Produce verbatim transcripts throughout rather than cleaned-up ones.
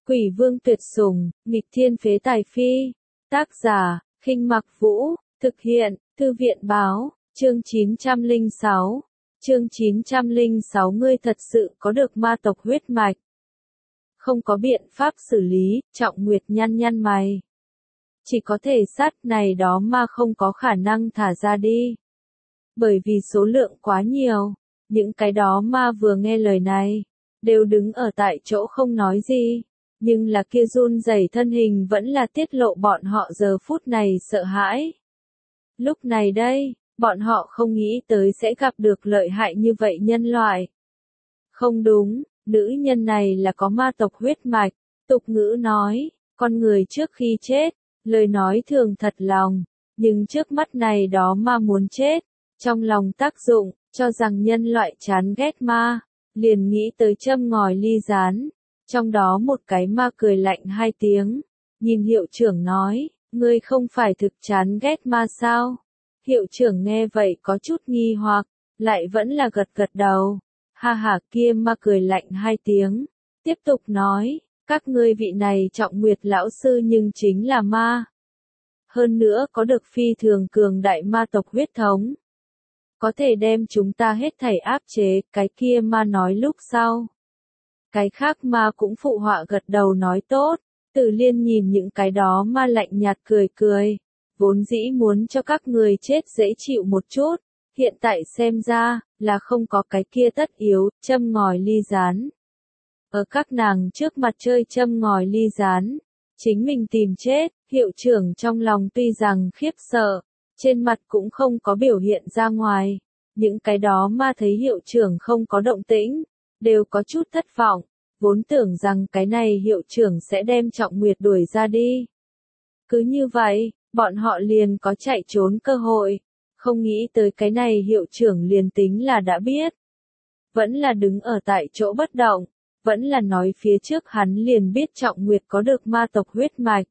Quỷ vương tuyệt sủng, nghịch thiên phế tài phi. Tác giả, Khinh Mặc Vũ, thực hiện, Thư viện báo, chương chín trăm lẻ sáu. Chương chín trăm lẻ sáu Ngươi thật sự có được ma tộc huyết mạch. Không có biện pháp xử lý, Trọng Nguyệt nhăn nhăn mày. Chỉ có thể sát này đó mà không có khả năng thả ra đi. Bởi vì số lượng quá nhiều, những cái đó ma vừa nghe lời này, đều đứng ở tại chỗ không nói gì. Nhưng là kia run rẩy thân hình vẫn là tiết lộ bọn họ giờ phút này sợ hãi. Lúc này đây, bọn họ không nghĩ tới sẽ gặp được lợi hại như vậy nhân loại. Không đúng, nữ nhân này là có ma tộc huyết mạch, tục ngữ nói, con người trước khi chết, lời nói thường thật lòng, nhưng trước mắt này đó ma muốn chết, trong lòng tác dụng, cho rằng nhân loại chán ghét ma, liền nghĩ tới châm ngòi ly gián. Trong đó một cái ma cười lạnh hai tiếng, nhìn hiệu trưởng nói, ngươi không phải thực chán ghét ma sao? Hiệu trưởng nghe vậy có chút nghi hoặc, lại vẫn là gật gật đầu. Ha ha, kia ma cười lạnh hai tiếng, tiếp tục nói, các ngươi vị này Trọng Nguyệt lão sư nhưng chính là ma. Hơn nữa có được phi thường cường đại ma tộc huyết thống. Có thể đem chúng ta hết thảy áp chế, cái kia ma nói lúc sau. Cái khác ma cũng phụ họa gật đầu nói tốt, Tử Liên nhìn những cái đó ma lạnh nhạt cười cười, vốn dĩ muốn cho các người chết dễ chịu một chút, hiện tại xem ra, là không có cái kia tất yếu, châm ngòi ly gián. Ở các nàng trước mặt chơi châm ngòi ly gián, chính mình tìm chết, hiệu trưởng trong lòng tuy rằng khiếp sợ, trên mặt cũng không có biểu hiện ra ngoài, những cái đó ma thấy hiệu trưởng không có động tĩnh, đều có chút thất vọng, vốn tưởng rằng cái này hiệu trưởng sẽ đem Trọng Nguyệt đuổi ra đi. Cứ như vậy, bọn họ liền có chạy trốn cơ hội, không nghĩ tới cái này hiệu trưởng liền tính là đã biết. Vẫn là đứng ở tại chỗ bất động, vẫn là nói phía trước hắn liền biết Trọng Nguyệt có được ma tộc huyết mạch.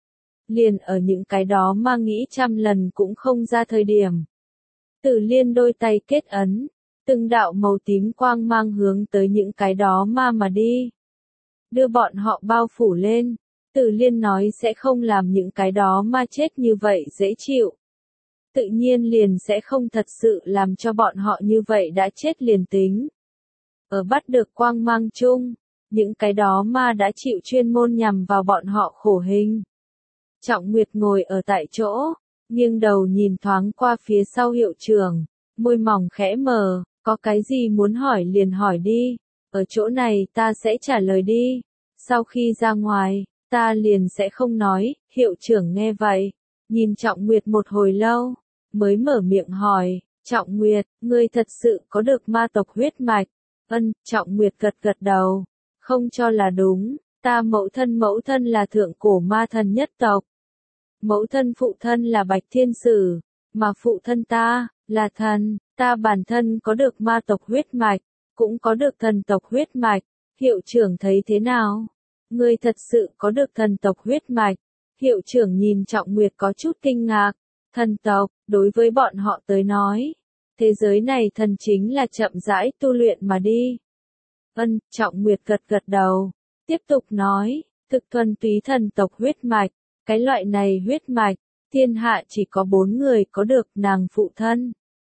Liền ở những cái đó ma nghĩ trăm lần cũng không ra thời điểm. Tử Liên đôi tay kết ấn. Từng đạo màu tím quang mang hướng tới những cái đó ma mà đi. Đưa bọn họ bao phủ lên. Tử Liên nói sẽ không làm những cái đó ma chết như vậy dễ chịu. Tự nhiên liền sẽ không thật sự làm cho bọn họ như vậy đã chết liền tính. Ở bắt được quang mang chung, những cái đó ma đã chịu chuyên môn nhằm vào bọn họ khổ hình. Trọng Nguyệt ngồi ở tại chỗ, nghiêng đầu nhìn thoáng qua phía sau hiệu trưởng, môi mỏng khẽ mờ. Có cái gì muốn hỏi liền hỏi đi, ở chỗ này ta sẽ trả lời đi, sau khi ra ngoài, ta liền sẽ không nói, hiệu trưởng nghe vậy, nhìn Trọng Nguyệt một hồi lâu, mới mở miệng hỏi, Trọng Nguyệt, ngươi thật sự có được ma tộc huyết mạch, ân, Trọng Nguyệt gật gật đầu, không cho là đúng, ta mẫu thân mẫu thân là thượng cổ ma thần nhất tộc, mẫu thân phụ thân là Bạch Thiên Sử, mà phụ thân ta, là thần. Ta bản thân có được ma tộc huyết mạch, cũng có được thần tộc huyết mạch, hiệu trưởng thấy thế nào? Ngươi thật sự có được thần tộc huyết mạch, hiệu trưởng nhìn Trọng Nguyệt có chút kinh ngạc, thần tộc, đối với bọn họ tới nói, thế giới này thần chính là chậm rãi tu luyện mà đi. Ân, Trọng Nguyệt gật gật đầu, tiếp tục nói, thực thuần túy thần tộc huyết mạch, cái loại này huyết mạch, thiên hạ chỉ có bốn người có được, nàng phụ thân.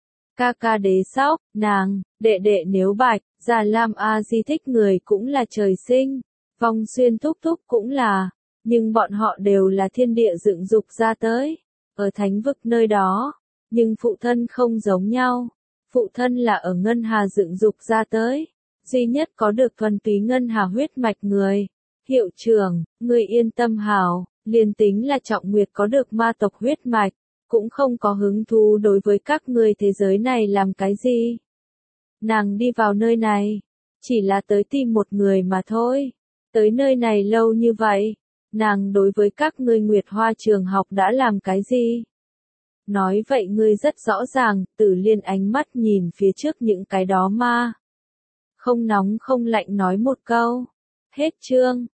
Ca ca Đế Sóc, nàng, đệ đệ Nếu Bạch, Già Lam A Di thích người cũng là trời sinh, Vong Xuyên thúc thúc cũng là, nhưng bọn họ đều là thiên địa dựng dục ra tới, ở thánh vực nơi đó, nhưng phụ thân không giống nhau, phụ thân là ở Ngân Hà dựng dục ra tới, duy nhất có được thuần túy Ngân Hà huyết mạch người. Hiệu trưởng, người yên tâm hảo, liền tính là Trọng Nguyệt có được ma tộc huyết mạch, cũng không có hứng thú đối với các ngươi thế giới này làm cái gì. Nàng đi vào nơi này, chỉ là tới tìm một người mà thôi. Tới nơi này lâu như vậy, nàng đối với các ngươi Nguyệt Hoa trường học đã làm cái gì? Nói vậy ngươi rất rõ ràng, Tử Liên ánh mắt nhìn phía trước những cái đó ma. Không nóng không lạnh nói một câu. Hết chương.